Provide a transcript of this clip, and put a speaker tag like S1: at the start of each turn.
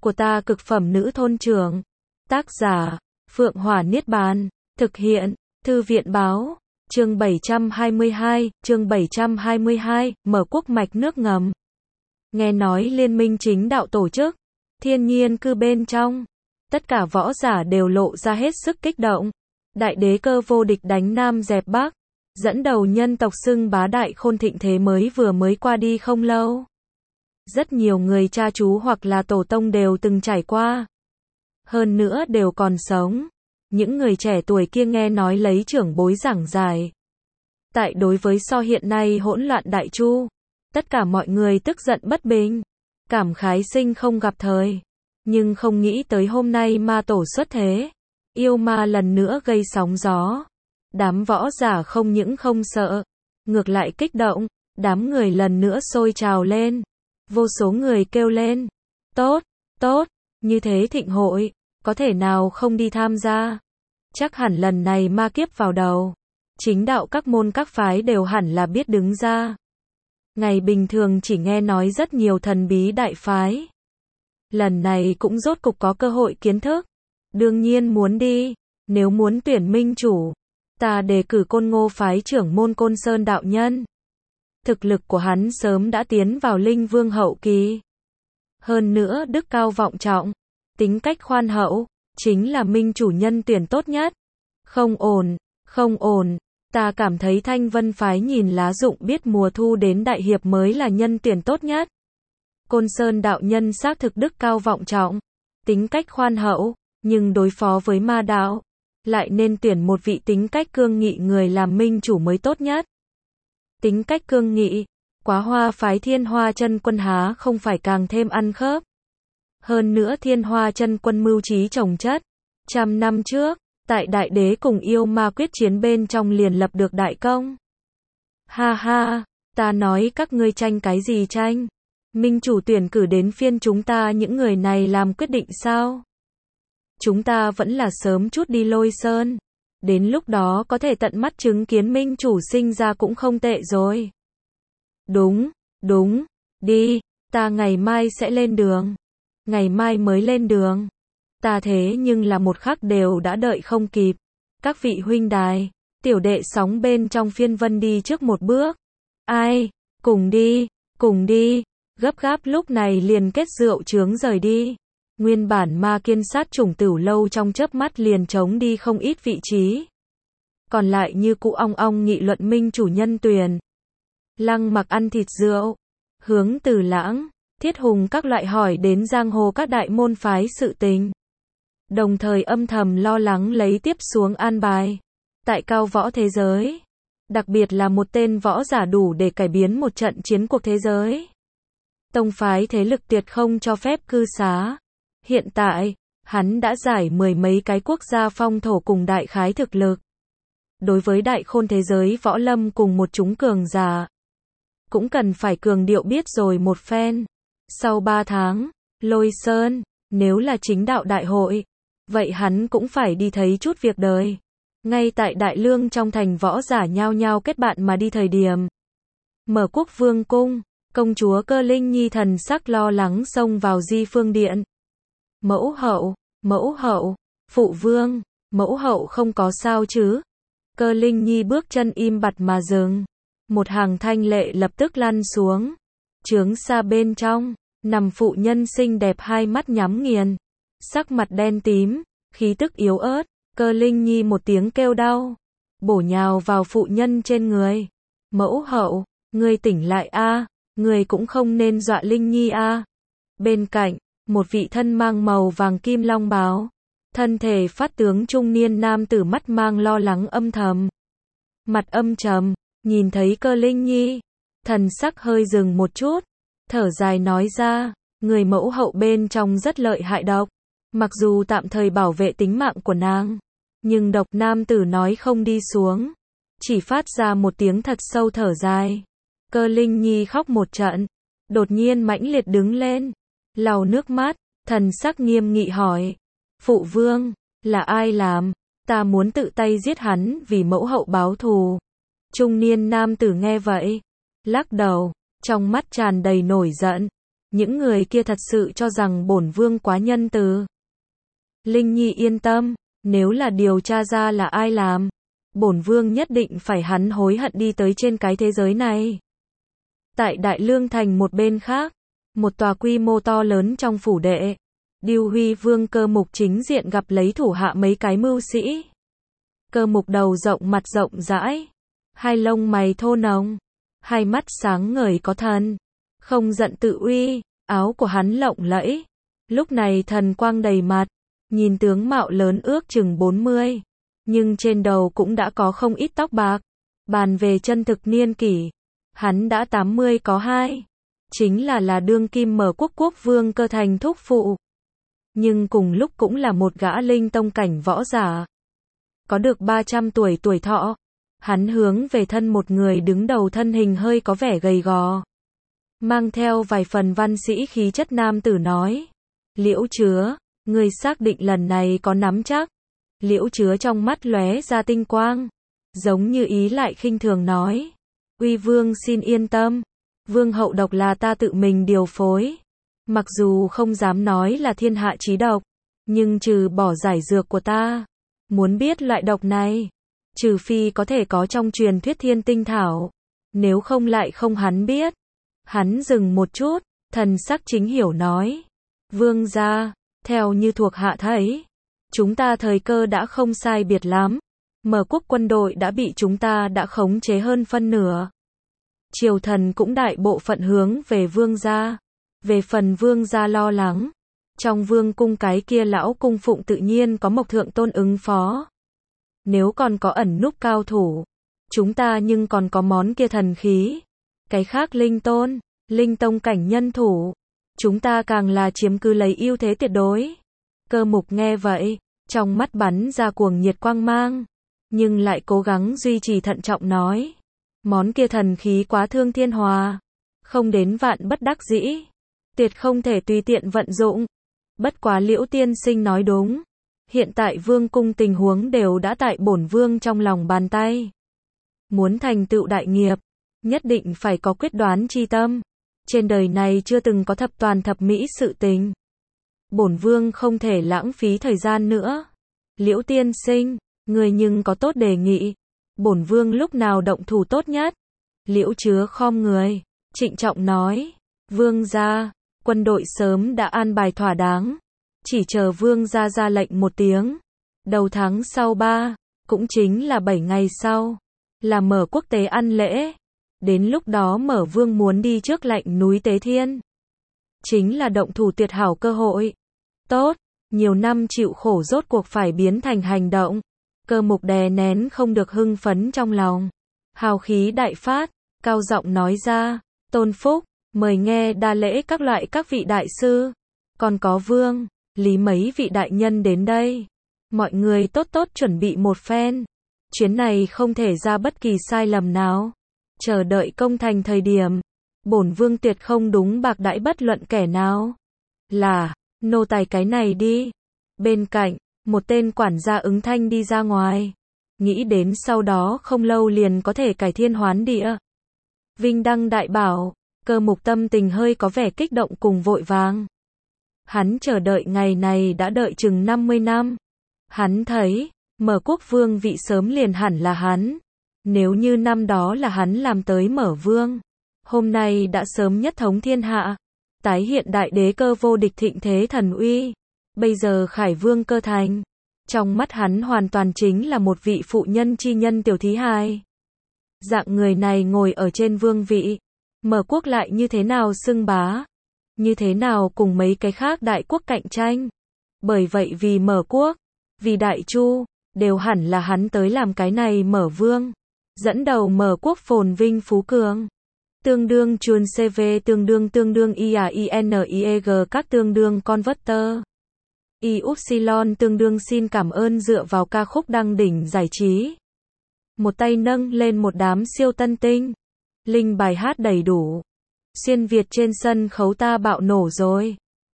S1: của ta cực phẩm nữ thôn trưởng. Tác giả, Phượng Hỏa Niết Bàn. Thực hiện, Thư viện Báo. Chương 722, mở quốc mạch nước ngầm. Nghe nói Liên minh chính đạo tổ chức, Thiên Nhiên cư bên trong. Tất cả võ giả đều lộ ra hết sức kích động. Đại đế cơ vô địch đánh Nam dẹp Bắc. Dẫn đầu nhân tộc xưng bá đại khôn thịnh thế mới qua đi không lâu. Rất nhiều người cha chú hoặc là tổ tông đều từng trải qua. Hơn nữa đều còn sống. Những người trẻ tuổi kia nghe nói lấy trưởng bối giảng giải. Tại đối với so hiện nay hỗn loạn đại chu, tất cả mọi người tức giận bất bình, cảm khái sinh không gặp thời. Nhưng không nghĩ tới hôm nay ma tổ xuất thế, yêu ma lần nữa gây sóng gió. Đám võ giả không những không sợ, ngược lại kích động, đám người lần nữa sôi trào lên. Vô số người kêu lên, tốt, tốt, như thế thịnh hội, có thể nào không đi tham gia. Chắc hẳn lần này ma kiếp vào đầu, chính đạo các môn các phái đều hẳn là biết đứng ra. Ngày bình thường chỉ nghe nói rất nhiều thần bí đại phái. Lần này cũng rốt cục có cơ hội kiến thức. Đương nhiên muốn đi, nếu muốn tuyển minh chủ, ta đề cử Côn Ngô phái trưởng môn Côn Sơn đạo nhân. Thực lực của hắn sớm đã tiến vào linh vương hậu kỳ. Hơn nữa đức cao vọng trọng, tính cách khoan hậu, chính là minh chủ nhân tuyển tốt nhất. Không ổn, không ổn, ta cảm thấy Thanh Vân phái nhìn lá dụng biết mùa thu đến đại hiệp mới là nhân tuyển tốt nhất. Côn Sơn đạo nhân xác thực đức cao vọng trọng, tính cách khoan hậu, nhưng đối phó với ma đạo, lại nên tuyển một vị tính cách cương nghị người làm minh chủ mới tốt nhất. Tính cách cương nghị, Quá Hoa phái Thiên Hoa Chân Quân há không phải càng thêm ăn khớp. Hơn nữa Thiên Hoa Chân Quân mưu trí chồng chất, 100 năm trước, tại đại đế cùng yêu ma quyết chiến bên trong liền lập được đại công. Ha ha, ta nói các ngươi tranh cái gì tranh? Minh chủ tuyển cử đến phiên chúng ta những người này làm quyết định sao? Chúng ta vẫn là sớm chút đi Lôi Sơn. Đến lúc đó có thể tận mắt chứng kiến minh chủ sinh ra cũng không tệ rồi. Đúng, đúng, đi, ta ngày mai sẽ lên đường. Ngày mai mới lên đường. Ta thế nhưng là một khắc đều đã đợi không kịp. Các vị huynh đài, tiểu đệ sóng bên trong phiên vân đi trước một bước. Ai, cùng đi, gấp gáp lúc này liền kết rượu chướng rời đi. Nguyên bản ma kiên sát chủng Tửu Lâu trong chớp mắt liền trống đi không ít vị trí. Còn lại như cụ ong ong nghị luận minh chủ nhân tuyển. Lăng Mặc ăn thịt rượu, Hướng Từ Lãng, Thiết Hùng các loại hỏi đến giang hồ các đại môn phái sự tình. Đồng thời âm thầm lo lắng lấy tiếp xuống an bài. Tại cao võ thế giới, đặc biệt là một tên võ giả đủ để cải biến một trận chiến cuộc thế giới. Tông phái thế lực tuyệt không cho phép cư xá. Hiện tại, hắn đã giải 10 mấy cái quốc gia phong thổ cùng đại khái thực lực. Đối với đại khôn thế giới võ lâm cùng một chúng cường giả, cũng cần phải cường điệu biết rồi một phen. Sau 3 tháng, Lôi Sơn, nếu là chính đạo đại hội, vậy hắn cũng phải đi thấy chút việc đời. Ngay tại Đại Lương trong thành võ giả nhao nhao kết bạn mà đi thời điểm. Mở Quốc Vương cung, công chúa Cơ Linh Nhi thần sắc lo lắng xông vào Di Phương Điện. Mẫu hậu, phụ vương, mẫu hậu không có sao chứ? Cơ Linh Nhi bước chân im bặt mà dừng. Một hàng thanh lệ lập tức lăn xuống. Trướng xa bên trong, nằm phụ nhân xinh đẹp hai mắt nhắm nghiền. Sắc mặt đen tím, khí tức yếu ớt. Cơ Linh Nhi một tiếng kêu đau, bổ nhào vào phụ nhân trên người. Mẫu hậu, ngươi tỉnh lại a, ngươi cũng không nên dọa Linh Nhi a. Bên cạnh, một vị thân mang màu vàng kim long bào, thân thể phát tướng trung niên nam tử mắt mang lo lắng âm thầm. Mặt âm trầm, nhìn thấy Cơ Linh Nhi, thần sắc hơi dừng một chút, thở dài nói ra, người mẫu hậu bên trong rất lợi hại độc. Mặc dù tạm thời bảo vệ tính mạng của nàng, nhưng độc nam tử nói không đi xuống, chỉ phát ra một tiếng thật sâu thở dài. Cơ Linh Nhi khóc một trận, đột nhiên mãnh liệt đứng lên, lau nước mắt, thần sắc nghiêm nghị hỏi, phụ vương, là ai làm? Ta muốn tự tay giết hắn vì mẫu hậu báo thù. Trung niên nam tử nghe vậy, lắc đầu, trong mắt tràn đầy nổi giận, Những người kia thật sự cho rằng bổn vương quá nhân từ. Linh Nhi yên tâm, nếu là điều tra ra là ai làm, bổn vương nhất định phải hắn hối hận đi tới trên cái thế giới này. Tại Đại Lương Thành một bên khác, một tòa quy mô to lớn trong phủ đệ, Điêu Huy Vương Cơ Mục chính diện gặp lấy thủ hạ mấy cái mưu sĩ. Cơ Mục đầu rộng mặt rộng rãi, hai lông mày thô nồng, hai mắt sáng ngời có thần, không giận tự uy, áo của hắn lộng lẫy, lúc này thần quang đầy mặt, nhìn tướng mạo lớn ước chừng 40, nhưng trên đầu cũng đã có không ít tóc bạc. Bàn về chân thực niên kỷ, hắn đã 80 có 2, chính là đương kim Mở Quốc quốc vương Cơ Thành thúc phụ. Nhưng cùng lúc cũng là một gã linh tông cảnh võ giả. Có được 300 tuổi tuổi thọ, hắn hướng về thân một người đứng đầu, thân hình hơi có vẻ gầy gò, mang theo vài phần văn sĩ khí chất nam tử nói: Liễu Chứa, ngươi xác định lần này có nắm chắc? Liễu Chứa trong mắt lóe ra tinh quang, giống như ý lại khinh thường nói: Uy vương xin yên tâm, vương hậu độc là ta tự mình điều phối. Mặc dù không dám nói là thiên hạ chí độc, nhưng trừ bỏ giải dược của ta, muốn biết loại độc này, trừ phi có thể có trong truyền thuyết thiên tinh thảo, nếu không lại không hắn biết. Hắn dừng một chút, thần sắc chính hiểu nói: Vương gia, theo như thuộc hạ thấy, chúng ta thời cơ đã không sai biệt lắm. Mở Quốc quân đội đã bị chúng ta đã khống chế hơn phân nửa. Triều thần cũng đại bộ phận hướng về vương gia. Về phần vương gia lo lắng, trong vương cung cái kia lão cung phụng tự nhiên có Mộc Thượng Tôn ứng phó. Nếu còn có ẩn núp cao thủ, chúng ta nhưng còn có món kia thần khí. Cái khác linh tôn, linh tông cảnh nhân thủ, chúng ta càng là chiếm cứ lấy ưu thế tuyệt đối. Cơ Mục nghe vậy, trong mắt bắn ra cuồng nhiệt quang mang, nhưng lại cố gắng duy trì thận trọng nói: Món kia thần khí quá thương thiên hòa, không đến vạn bất đắc dĩ, tuyệt không thể tùy tiện vận dụng. Bất quá Liễu tiên sinh nói đúng, hiện tại vương cung tình huống đều đã tại bổn vương trong lòng bàn tay. Muốn thành tựu đại nghiệp, nhất định phải có quyết đoán chi tâm. Trên đời này chưa từng có thập toàn thập mỹ sự tình. Bổn vương không thể lãng phí thời gian nữa. Liễu tiên sinh, người nhưng có tốt đề nghị, bổn vương lúc nào động thủ tốt nhất? Liễu Chứa khom người, trịnh trọng nói: Vương gia, quân đội sớm đã an bài thỏa đáng, chỉ chờ vương gia ra lệnh một tiếng. Đầu tháng sau 3, cũng chính là 7 ngày sau, là Mở Quốc tế ăn lễ. Đến lúc đó Mở vương muốn đi trước lạnh núi Tế Thiên, chính là động thủ tuyệt hảo cơ hội. Tốt, nhiều năm chịu khổ rốt cuộc phải biến thành hành động. Cơ Mục đè nén không được hưng phấn trong lòng, hào khí đại phát, cao giọng nói ra: Tôn Phúc, mời nghe đa lễ các loại các vị đại sư, còn có Vương, Lý mấy vị đại nhân đến đây. Mọi người tốt tốt chuẩn bị một phen, chuyến này không thể ra bất kỳ sai lầm nào. Chờ đợi công thành thời điểm, bổn vương tuyệt không đúng bạc đãi bất luận kẻ nào. Là, nô tài cái này đi. Bên cạnh, một tên quản gia ứng thanh đi ra ngoài, nghĩ đến sau đó không lâu liền có thể cải thiên hoán địa, vinh đăng đại bảo. Cơ Mục tâm tình hơi có vẻ kích động cùng vội vàng. Hắn chờ đợi ngày này đã đợi chừng 50 năm. Hắn thấy, Mở Quốc vương vị sớm liền hẳn là hắn. Nếu như năm đó là hắn làm tới Mở vương, hôm nay đã sớm nhất thống thiên hạ, tái hiện đại đế cơ vô địch thịnh thế thần uy. Bây giờ Khải Vương Cơ Thành, trong mắt hắn hoàn toàn chính là một vị phụ nhân chi nhân tiểu thí hài. Dạng người này ngồi ở trên vương vị, Mở Quốc lại như thế nào xưng bá, như thế nào cùng mấy cái khác đại quốc cạnh tranh. Bởi vậy vì Mở Quốc, vì Đại Chu, đều hẳn là hắn tới làm cái này Mở vương, dẫn đầu Mở Quốc phồn vinh phú cường. Tương đương chuồn CV tương đương IAINIEG các tương đương converter. Y-upsilon tương đương xin cảm ơn dựa vào ca khúc đăng đỉnh giải trí. Một tay nâng lên một đám siêu tân tinh. Linh bài hát đầy đủ. Xuyên Việt trên sân khấu ta bạo nổ rồi.